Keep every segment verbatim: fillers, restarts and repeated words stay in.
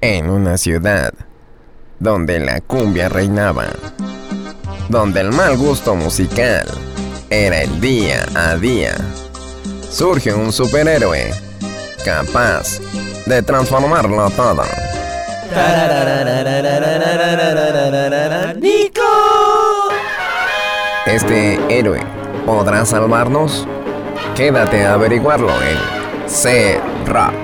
En una ciudad donde la cumbia reinaba, donde el mal gusto musical era el día a día, surge un superhéroe capaz de transformarlo todo. ¡Nico! ¿Este héroe podrá salvarnos? Quédate a averiguarlo en C-Rock.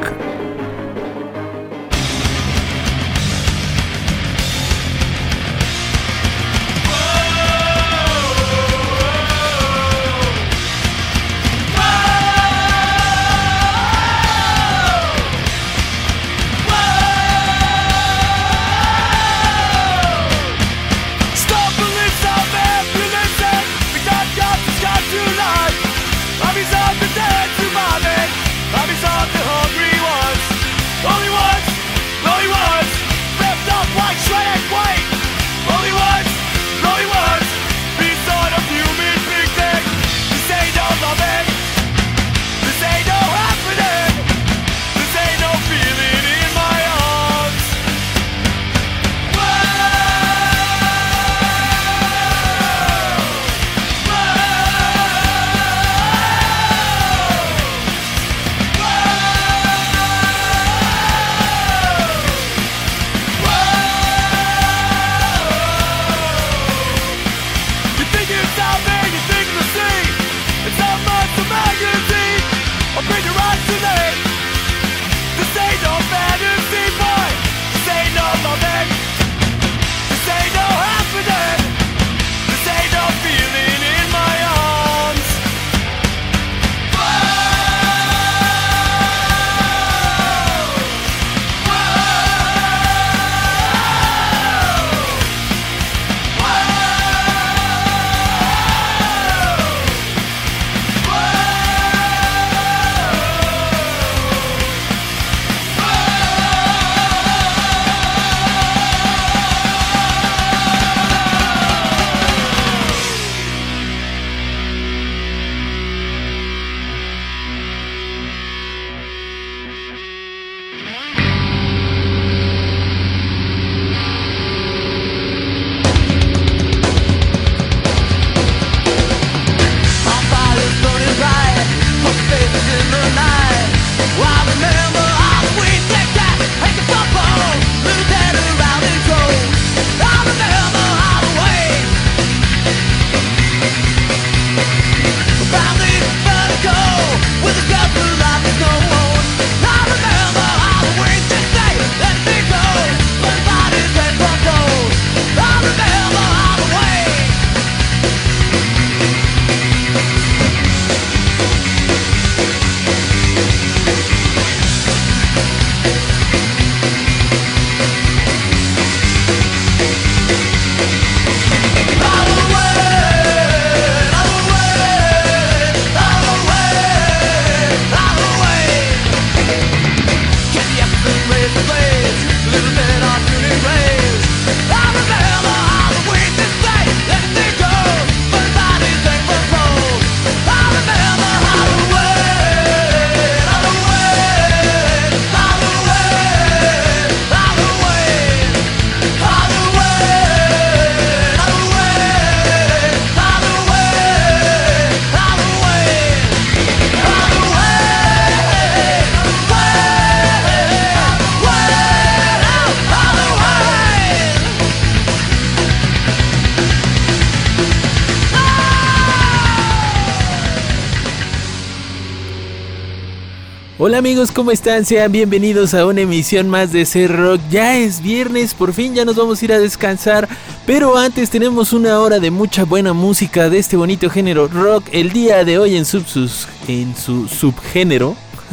Hola amigos, ¿cómo están? Sean bienvenidos a una emisión más de C-Rock. Ya es viernes, por fin ya nos vamos a ir a descansar. Pero antes tenemos una hora de mucha buena música de este bonito género rock. El día de hoy en, sub, sus, en su subgénero,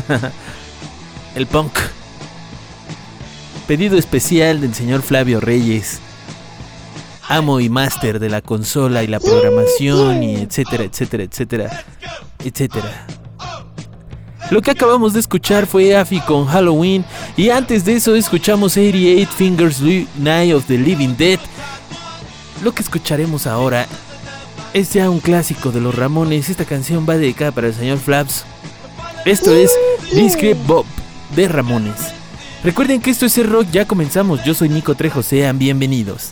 el punk. Pedido especial del señor Flavio Reyes, amo y máster de la consola y la programación y etcétera, etcétera, etcétera, etcétera. Lo que acabamos de escuchar fue Afi con Halloween, y antes de eso escuchamos ochenta y ocho Fingers Night of the Living Dead. Lo que escucharemos ahora es ya un clásico de los Ramones. Esta canción va dedicada para el señor Flaps. Esto es Discreet Bob de Ramones. Recuerden que esto es el rock, ya comenzamos. Yo soy Nico Trejo, sean bienvenidos.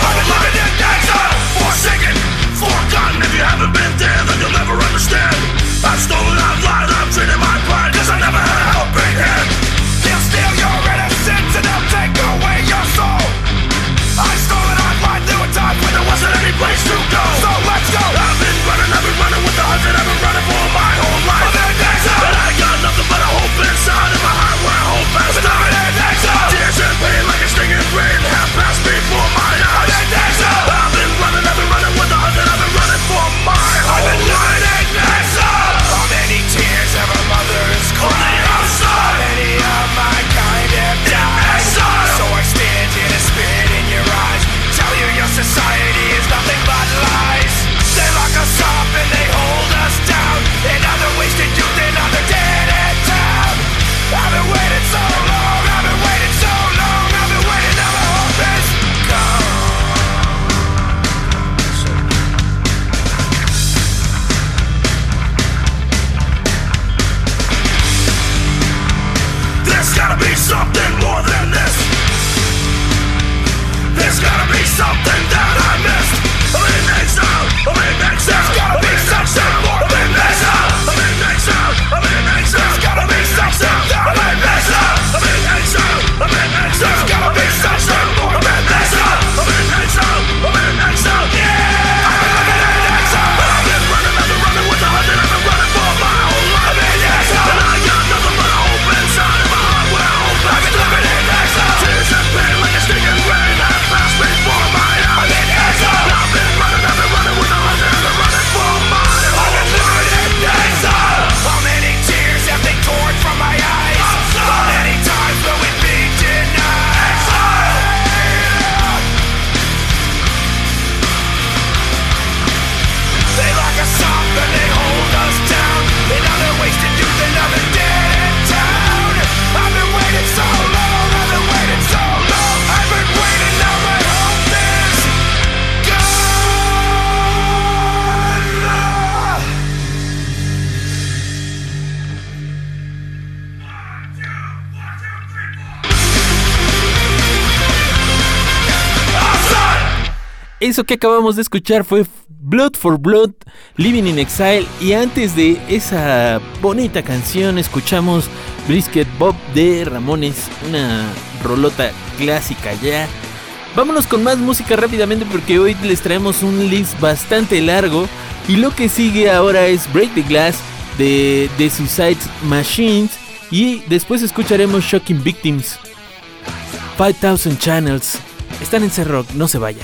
Forgotten, if you haven't been there, then you'll never understand. Eso que acabamos de escuchar fue Blood for Blood, Living in Exile. Y antes de esa bonita canción escuchamos Brisket Bob de Ramones, una rolota clásica ya. Vámonos con más música rápidamente porque hoy les traemos un list bastante largo. Y lo que sigue ahora es Break the Glass de The Suicide Machines. Y después escucharemos Shocking Victims, five thousand Channels. Están en C-Rock, no se vayan.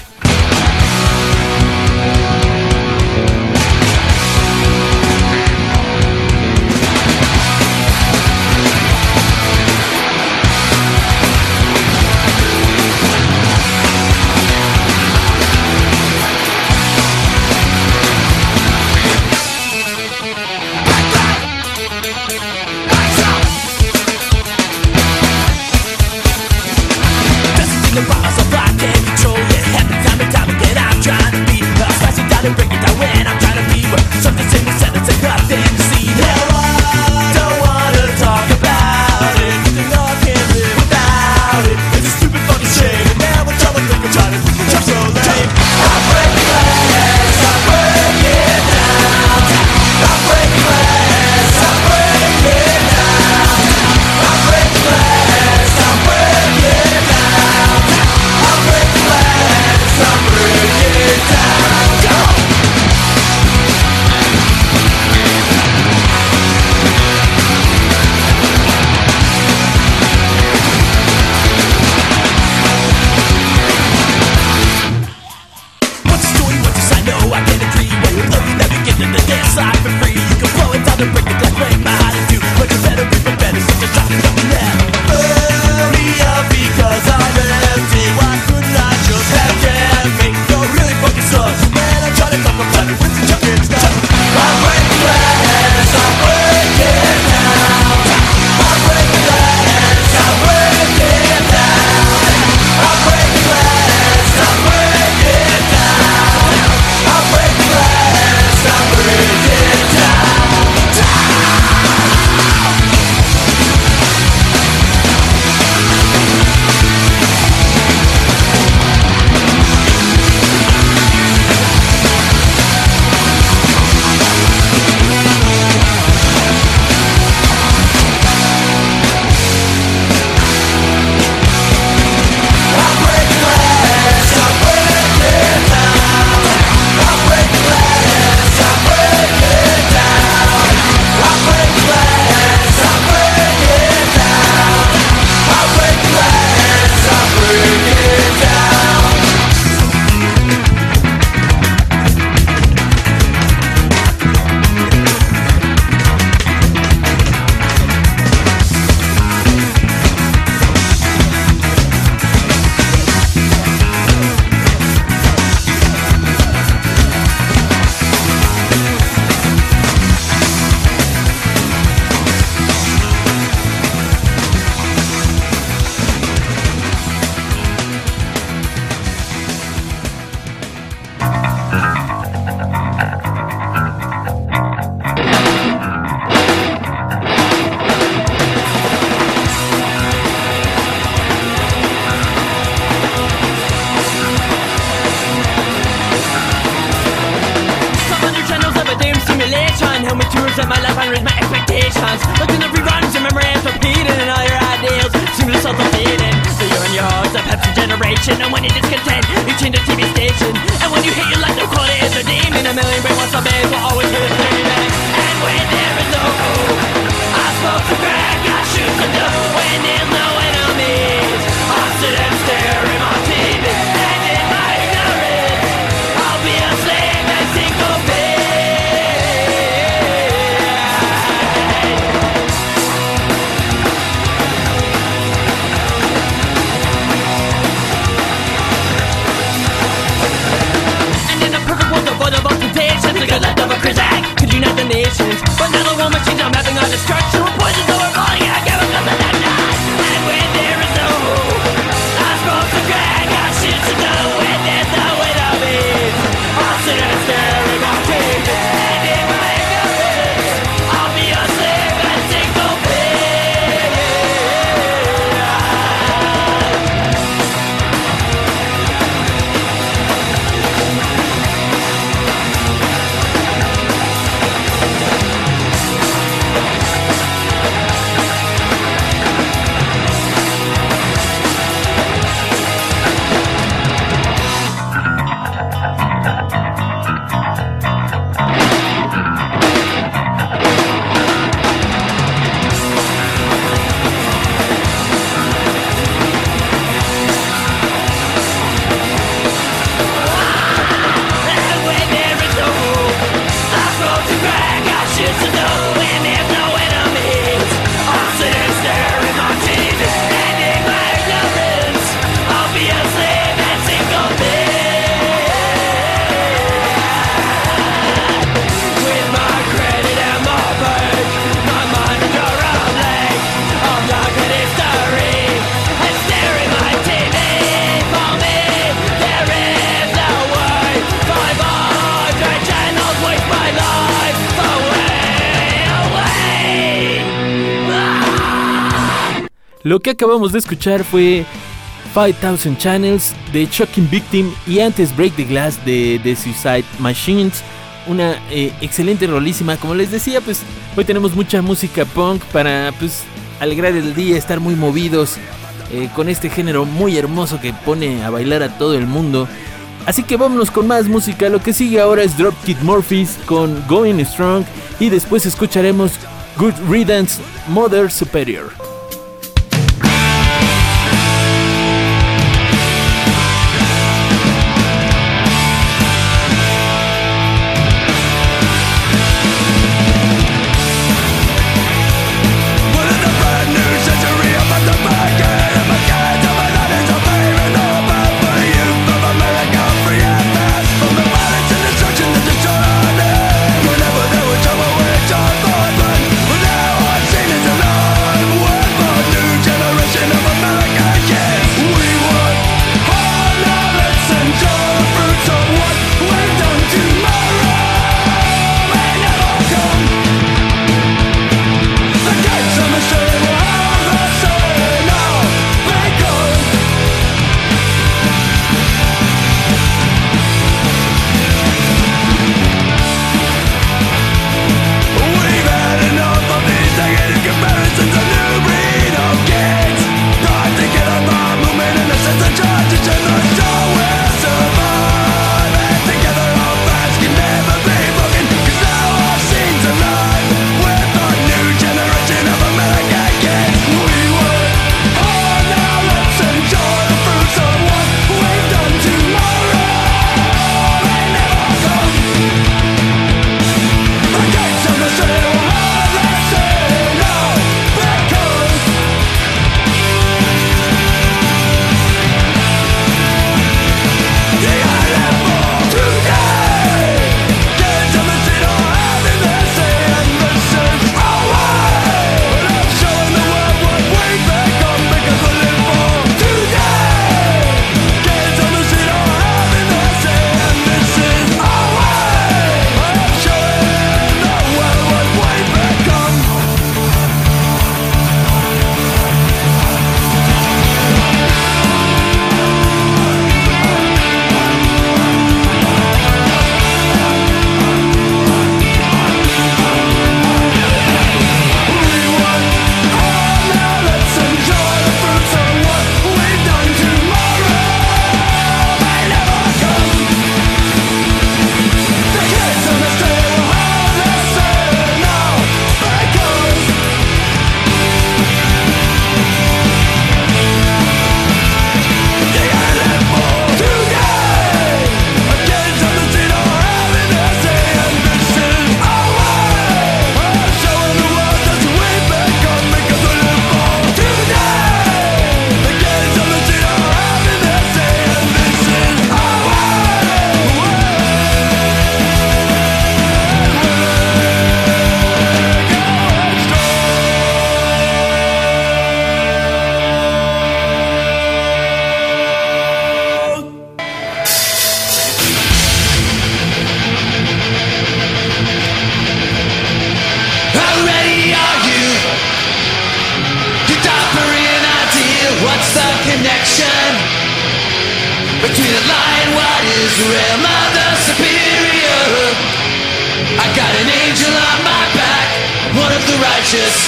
Lo que acabamos de escuchar fue five thousand Channels de Shocking Victim y antes Break the Glass de, de Suicide Machines. Una eh, excelente rolísima. Como les decía, pues hoy tenemos mucha música punk para pues alegrar el día, estar muy movidos eh, con este género muy hermoso que pone a bailar a todo el mundo. Así que vámonos con más música. Lo que sigue ahora es Dropkick Murphys con Going Strong y después escucharemos Good Riddance, Mother Superior. Between the lie and what is real, Mother Superior. I got an angel on my back, one of the righteous,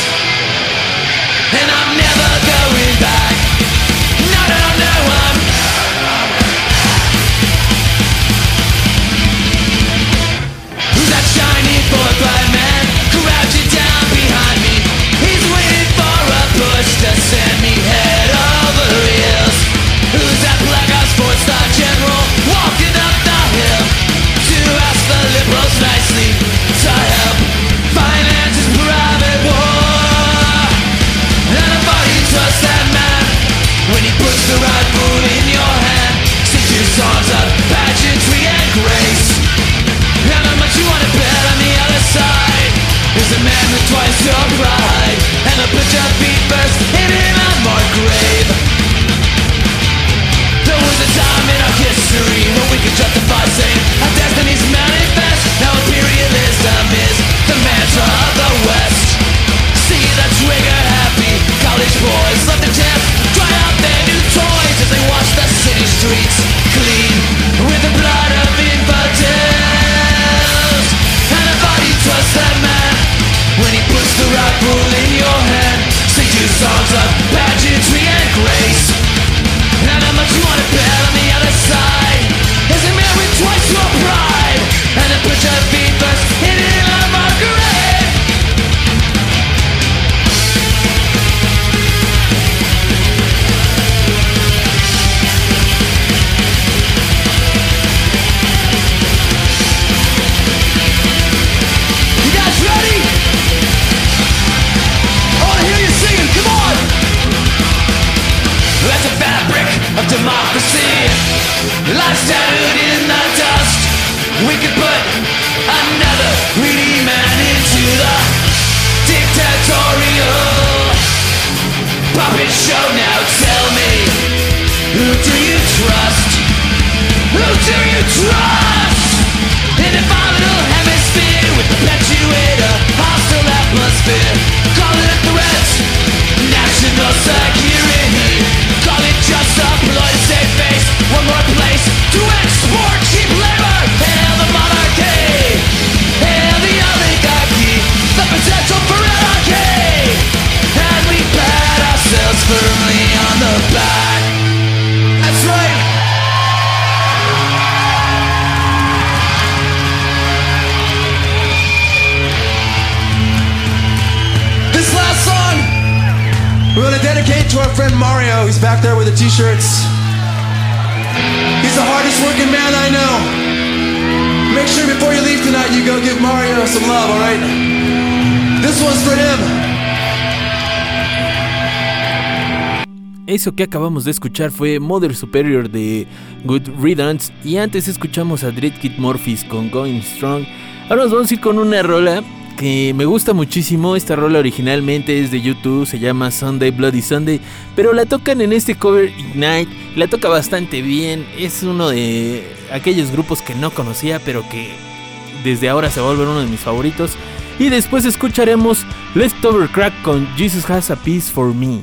and I'm never going back. No, no, no, I'm who's that shiny boy blind man crouching down behind me? He's waiting for a push to send me head over heels. Who's that black eyed sports star general walking up the hill to ask the liberals nicely to help finance his private war? And I thought you trust that man when he puts the right food in your hand, sings you songs of pageantry and grace. And how much you want to bet on the other side is a man with twice your pride and a bunch of beat first in an unmarked grave. There was a time in our history when we could justify saying our destiny's manifest. Now imperialism is the mantra of the West. See the trigger happy college boys love to trust in a volatile hemisphere with perpetuate a hostile atmosphere. Call it a threat, national security. Call it just a ploy to save face. One more place to export cheap labor. Hail the monarchy, hail the oligarchy, the potential for anarchy. And we pat ourselves firmly on the back. That's right. This last song we're gonna dedicate to our friend Mario. He's back there with the t-shirts. He's the hardest working man I know. Make sure before you leave tonight you go give Mario some love, alright? This one's for him. Eso que acabamos de escuchar fue Mother Superior de Good Riddance. Y antes escuchamos a Dread Kid Murphys con Going Strong. Ahora nos vamos a ir con una rola que me gusta muchísimo. Esta rola originalmente es de YouTube, se llama Sunday Bloody Sunday, pero la tocan en este cover Ignite, la toca bastante bien. Es uno de aquellos grupos que no conocía, pero que desde ahora se va a volver uno de mis favoritos. Y después escucharemos Leftover Crack con Jesus Has a Piece for Me.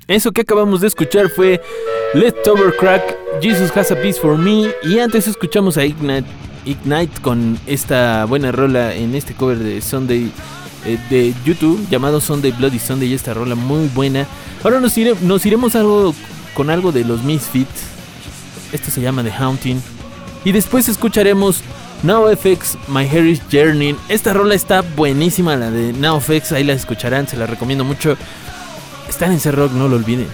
Eso que acabamos de escuchar fue Leftover Crack, Jesus Has a Piece for Me. Y antes escuchamos a Ignite, Ignite con esta buena rola en este cover de Sunday eh, de YouTube llamado Sunday Bloody Sunday. Y esta rola muy buena. Ahora nos, ire, nos iremos algo, con algo de los Misfits. Esto se llama The Haunting. Y después escucharemos NoFX, My Hair is Yearning. Esta rola está buenísima, la de NoFX. Ahí la escucharán, se la recomiendo mucho. Están en C-Rock, no lo olviden.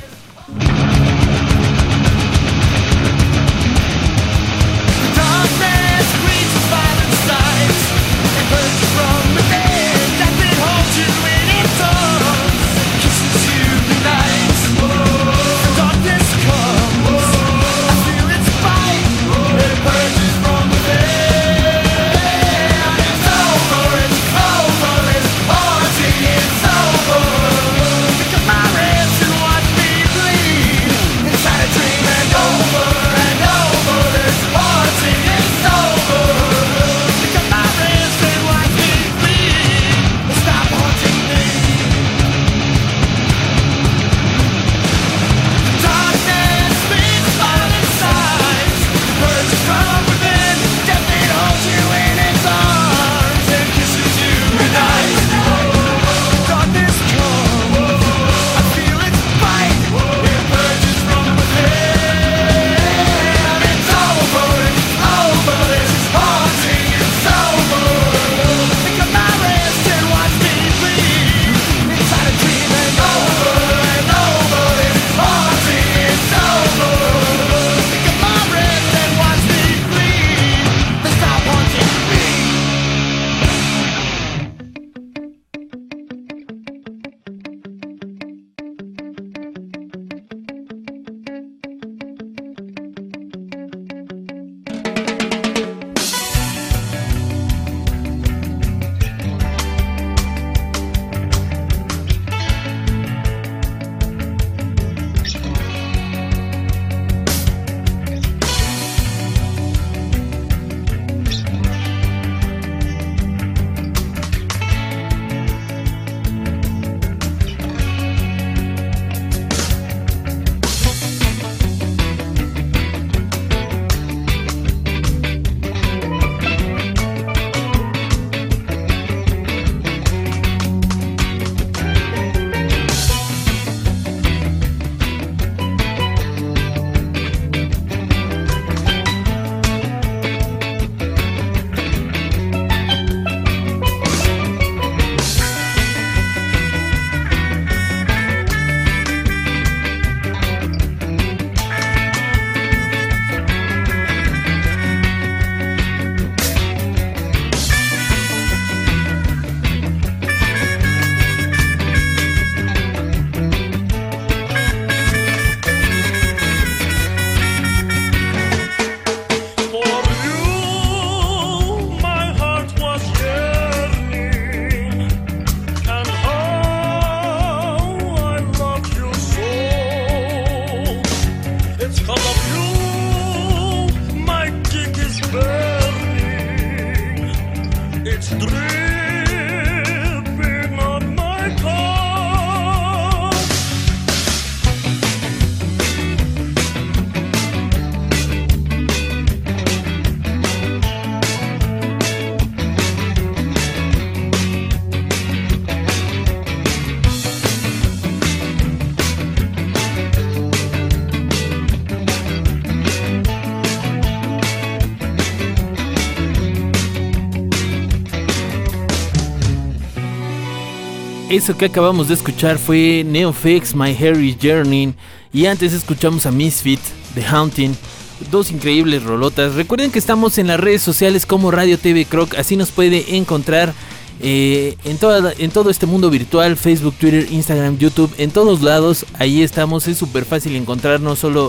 Eso que acabamos de escuchar fue NoFX, My Hair is Yearning. Y antes escuchamos a Misfit, The Haunting. Dos increíbles rolotas. Recuerden que estamos en las redes sociales como Radio T V Croc. Así nos puede encontrar eh, en, toda, en todo este mundo virtual. Facebook, Twitter, Instagram, YouTube. En todos lados, ahí estamos. Es súper fácil encontrarnos. Solo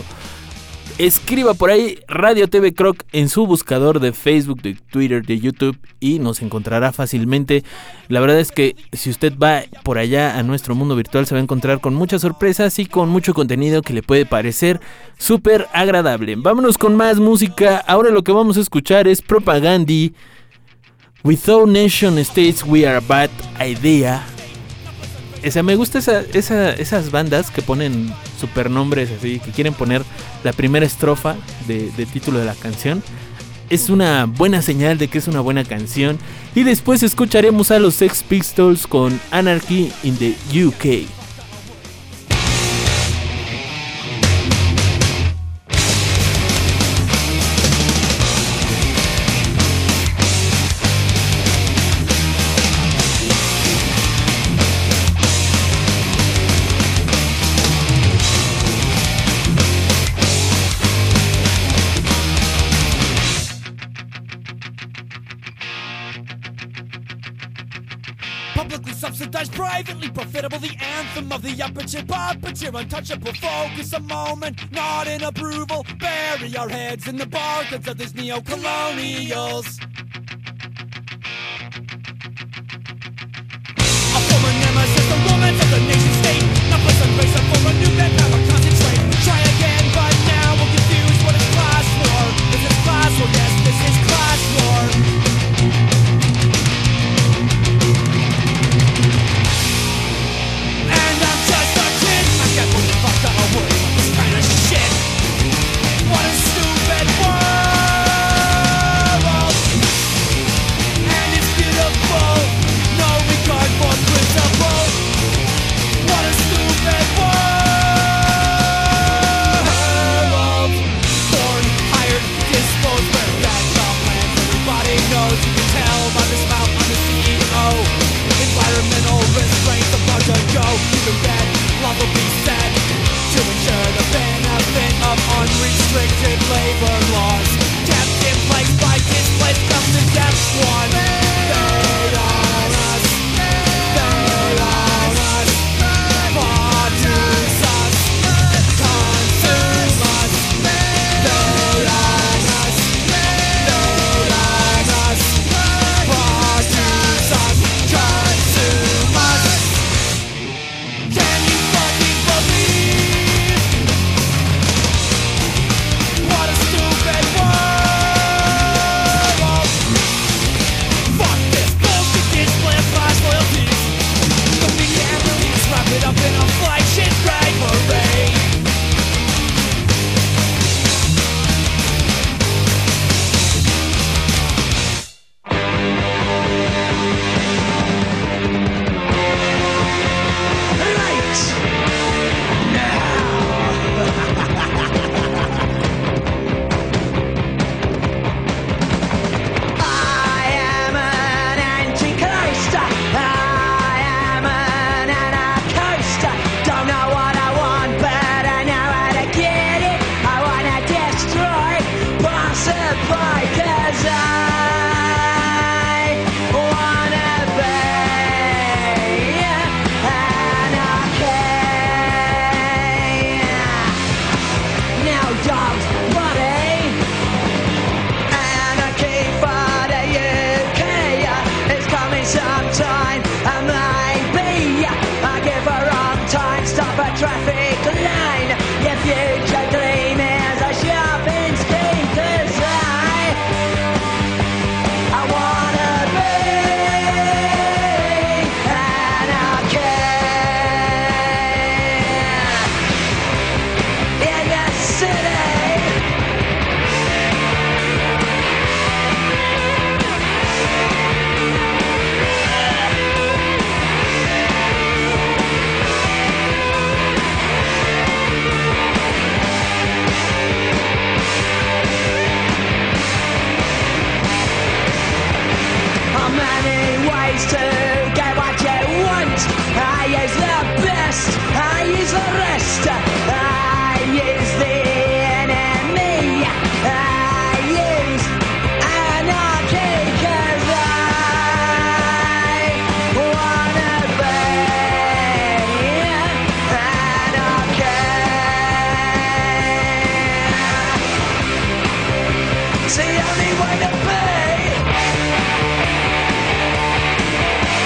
escriba por ahí Radio T V Croc en su buscador de Facebook, de Twitter, de YouTube y nos encontrará fácilmente. La verdad es que si usted va por allá a nuestro mundo virtual se va a encontrar con muchas sorpresas y con mucho contenido que le puede parecer súper agradable. Vámonos con más música. Ahora lo que vamos a escuchar es Propagandhi. Without Nation States We Are a Bad Idea. O sea, me gusta esa, esa, esas bandas que ponen supernombres así, que quieren poner la primera estrofa de, de título de la canción. Es una buena señal de que es una buena canción. Y después escucharemos a los Sex Pistols con Anarchy in the U K. Privately profitable, the anthem of the upper tier, puppeteer, untouchable, focus a moment, not in approval, bury our heads in the barcodes of these neo-colonials. A former nemesis, the woman of the nation state, not plus a race for a new bed, never concentrate, try again, but now we're confused, what is class war? Is this class war? Yes, this is class war. Unrestricted labor laws kept in place by displaced from the death one. They own us, they own us, produce us, consume us. They own us, they own us, produce us, consume us. Can you fucking believe? What a stupid world! Fuck this bullshit display of class loyalties. The media and elites wrap it up in a flagship pride parade. Traffic line, your future gleam is a shopping scheme. 'Cause I, I wanna be anarchy in the city. To get what you want, I use the best, I use the rest, I use the enemy, I use anarchy, 'cause I wanna be anarchy. It's the only way to be.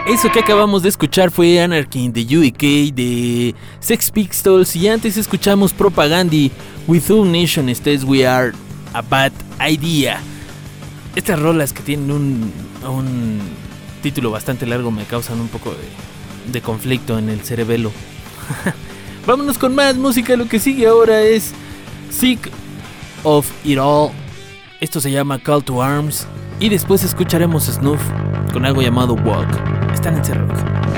Eso que acabamos de escuchar fue Anarchy in the U K de Sex Pistols, y antes escuchamos Propaganda With All Nation States We Are a Bad Idea. Estas rolas que tienen un, un título bastante largo me causan un poco de, de conflicto en el cerebelo. Vámonos con más música. Lo que sigue ahora es Sick of It All. Esto se llama Call to Arms. Y después escucharemos Snuff con algo llamado Walk. Están en C-Rock.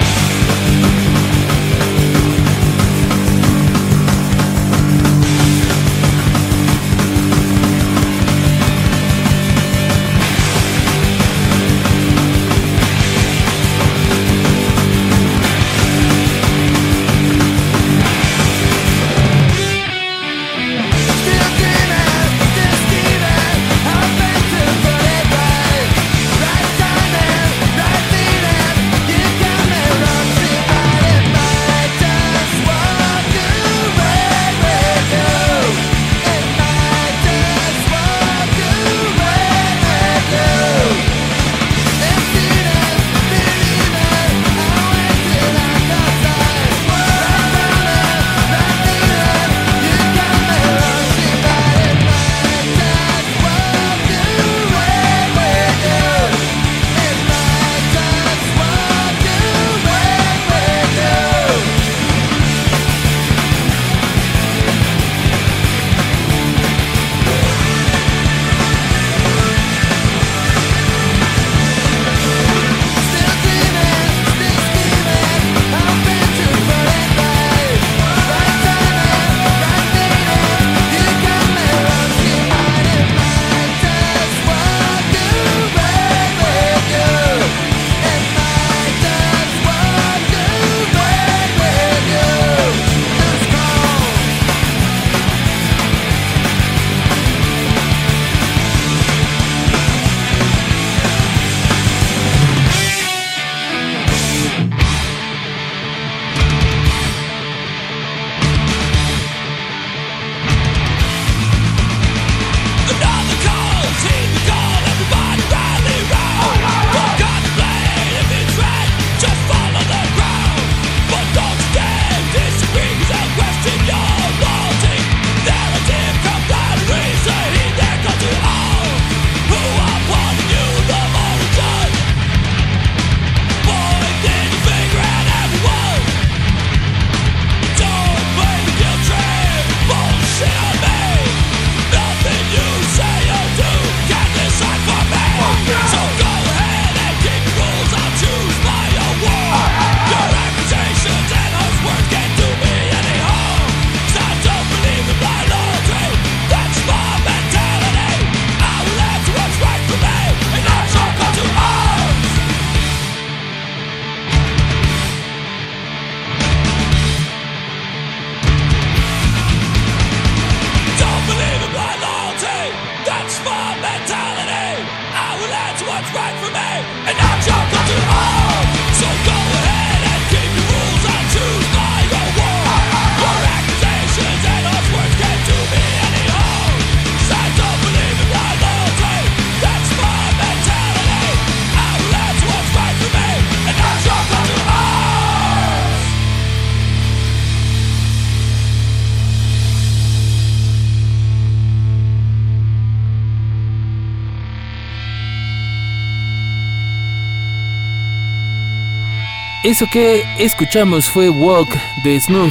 Eso que escuchamos fue Walk de Snuff.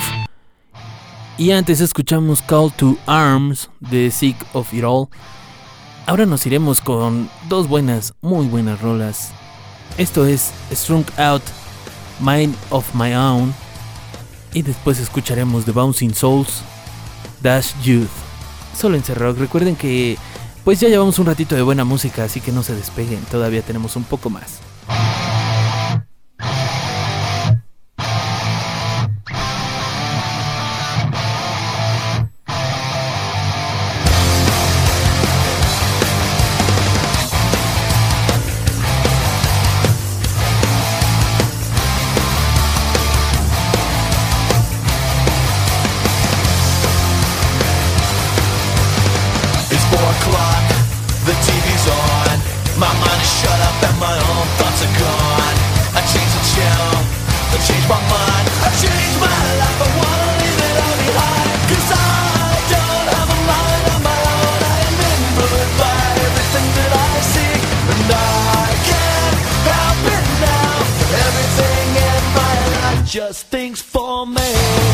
Y antes escuchamos Call to Arms de Sick of It All. Ahora nos iremos con dos buenas, muy buenas rolas. Esto es Strung Out, Mind of My Own. Y después escucharemos The Bouncing Souls, Dash Youth. Solo en C-Rock. Recuerden que pues ya llevamos un ratito de buena música, así que no se despeguen. Todavía tenemos un poco más. It's four o'clock, the T V's on. My mind is shut up and my own thoughts just thinks for me.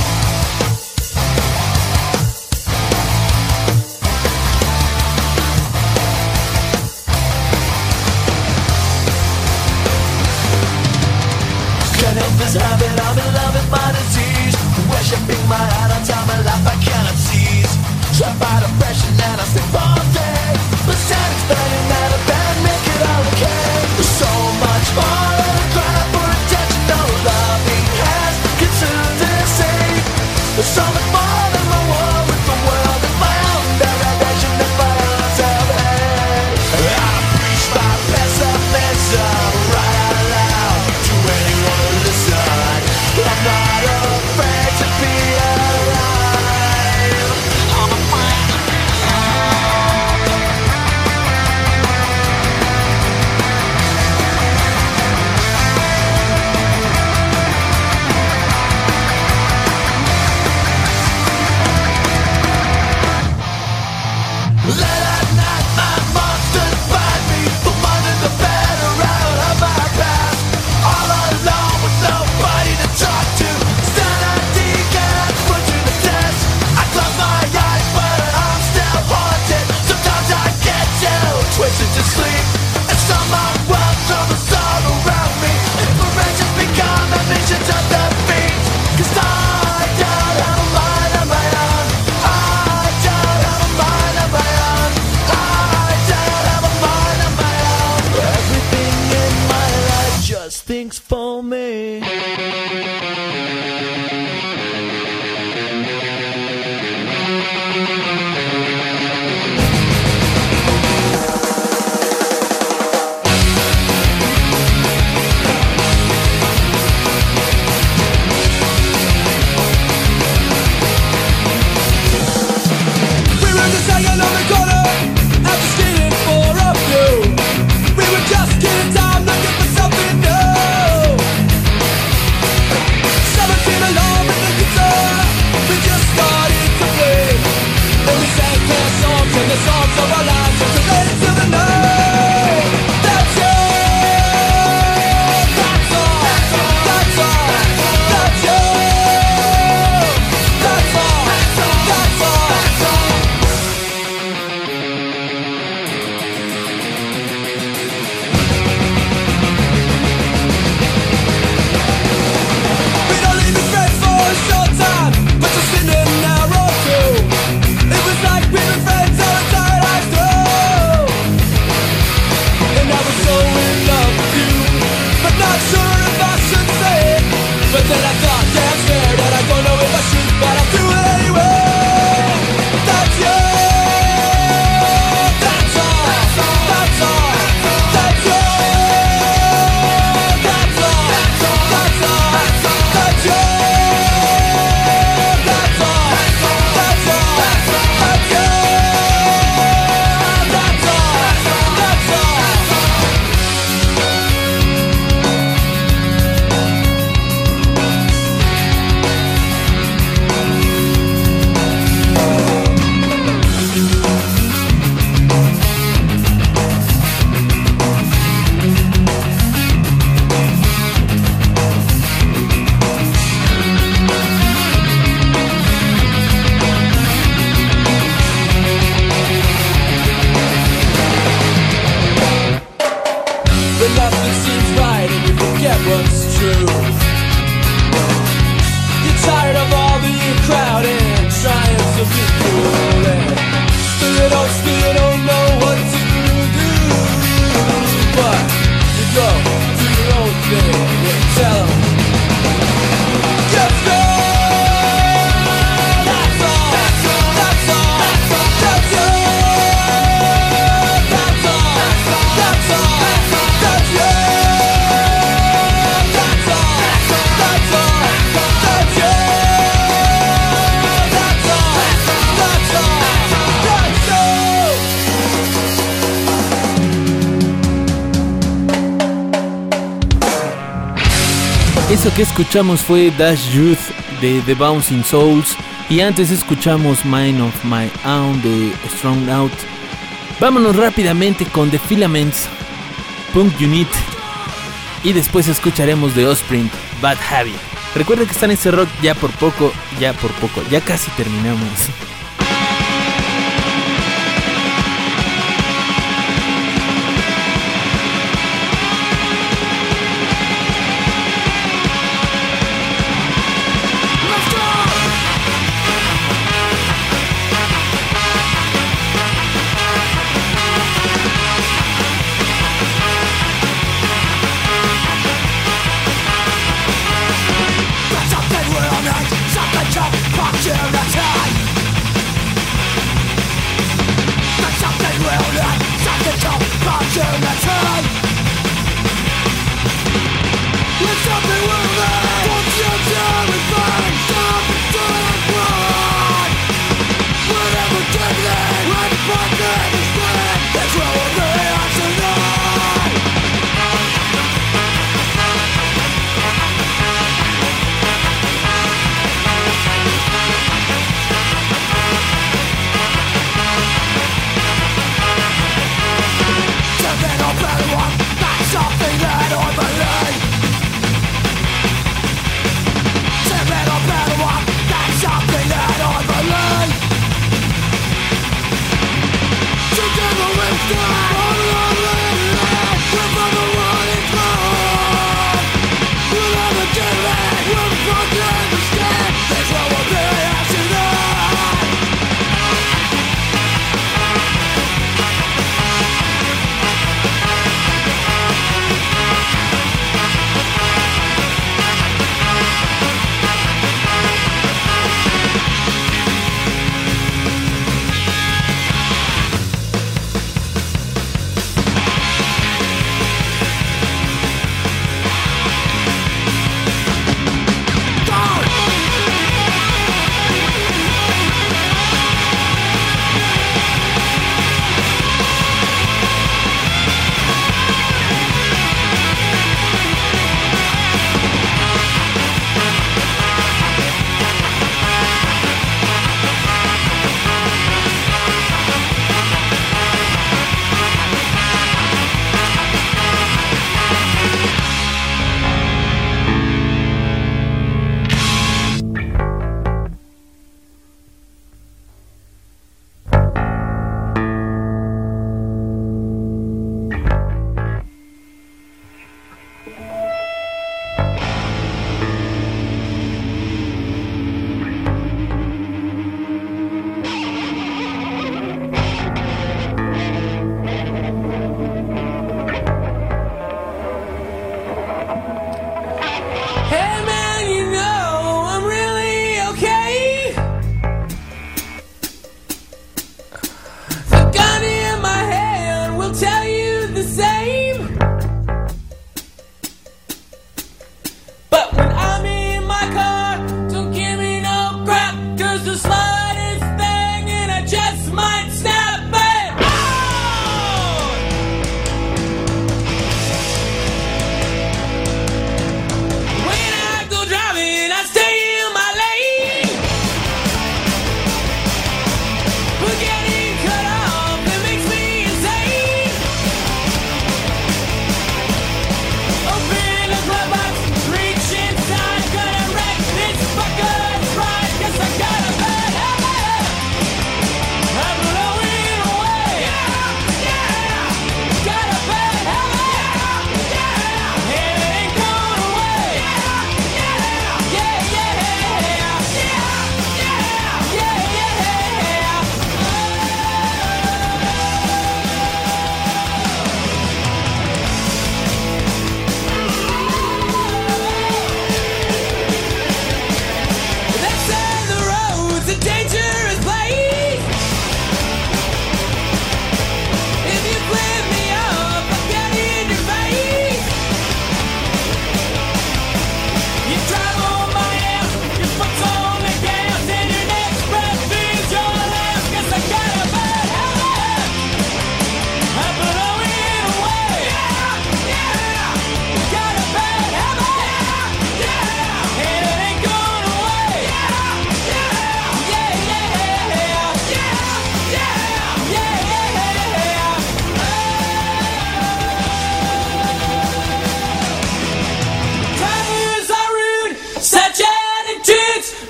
Can't help this habit, I'm in love with my disease. Worshipping my heart on time of life I cannot seize. Trapped by depression and I sleep all day. But sad explaining that a band make it all okay. There's so much more than a cry for attention. No loving hands can soothe this ache. There's so much more than my war with the world and my own derivation of my own salvation. I preach my pessimism right out loud to anyone who listen. I'm not afraid to be alive. I'm afraid to be Late at night, my monsters bite me from under the bed or out of my past. All alone with nobody to talk to. Stand at the gas, put to the test. I close my eyes, but I'm still haunted. Sometimes I get too twisted to sleep, and somehow world troubles all around me. Inspirations become ambitions of the feet. 'Cause I don't have a mind of my own. I don't have a mind of my own. I don't have a mind of my own. Everything in my life just thinks for me. We were just hanging on the corner after skating for a view. We were just killing time looking for something new. Seventeen alone with the guitar, we just started to play. And we sang their songs and the songs of our lives just related to the night. That's it. That's all. That's all. That's it. That's all. That's all. We'd only been friends for a short time, but just in an hour or two. It was like we were friends all the time I through. And I was so in love with you, but not sure if I should say it. But then I thought, yeah, I'm scared, and I don't know if I should, but I'll do it anyway. That's you. That's all. That's all. That's you. That's all. That's all. That's you. That's all. That's all. That's you. That's all. That's all. But nothing seems right and you forget what's true. You're tired of all the crowded trying to be cool, and still you don't, still you don't know what to do. But you go do your own thing and tell them, just go. That's all. That's all. That's all. That's all. That's all. That's all. That's you. That's all. That's all. That's you. That's all. That's all. That's you. Eso que escuchamos fue Dash Youth de The Bouncing Souls. Y antes escuchamos Mind of My Own de Strung Out. Vámonos rápidamente con The Filaments, Punk Unit. Y después escucharemos The Offspring, Bad Habit. Recuerden que están en ese rock ya por poco, ya por poco, ya casi terminamos.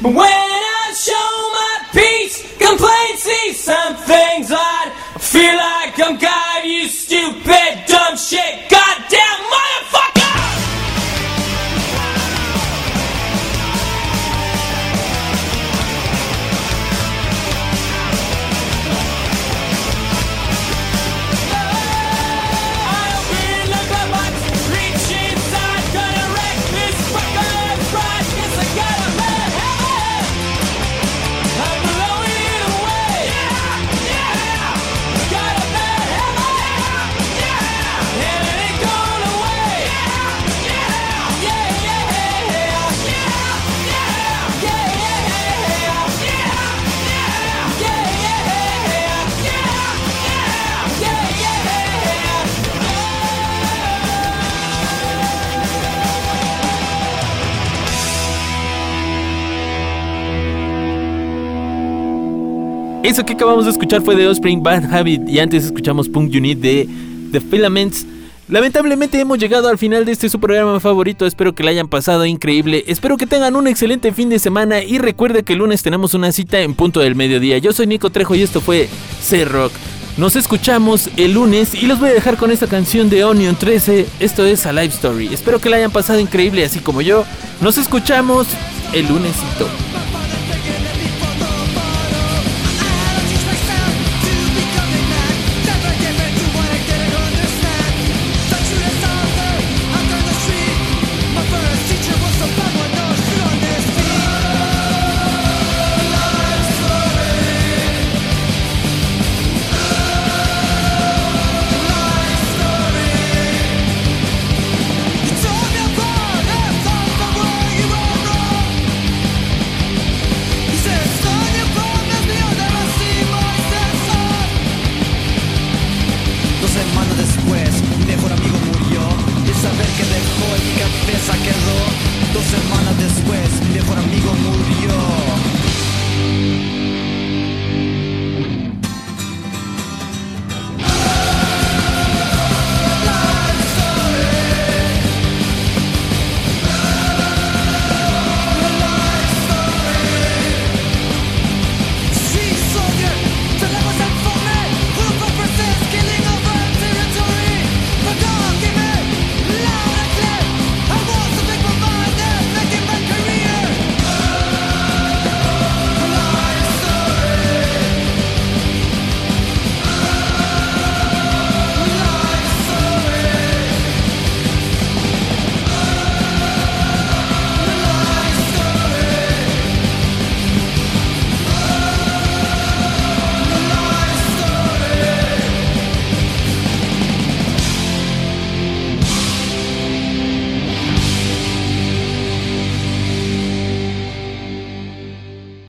But when I show my peace, complaints see some things odd. I feel like I'm God, you stupid, dumb shit, goddamn motherfucker! Eso que acabamos de escuchar fue de Offspring, Bad Habit, y antes escuchamos Punk Unit de The Filaments. Lamentablemente hemos llegado al final de este su programa favorito. Espero que la hayan pasado increíble. Espero que tengan un excelente fin de semana. Y recuerde que el lunes tenemos una cita en punto del mediodía. Yo soy Nico Trejo y esto fue C-Rock. Nos escuchamos el lunes y los voy a dejar con esta canción de Onion trece. Esto es A Life Story. Espero que la hayan pasado increíble así como yo. Nos escuchamos el lunesito.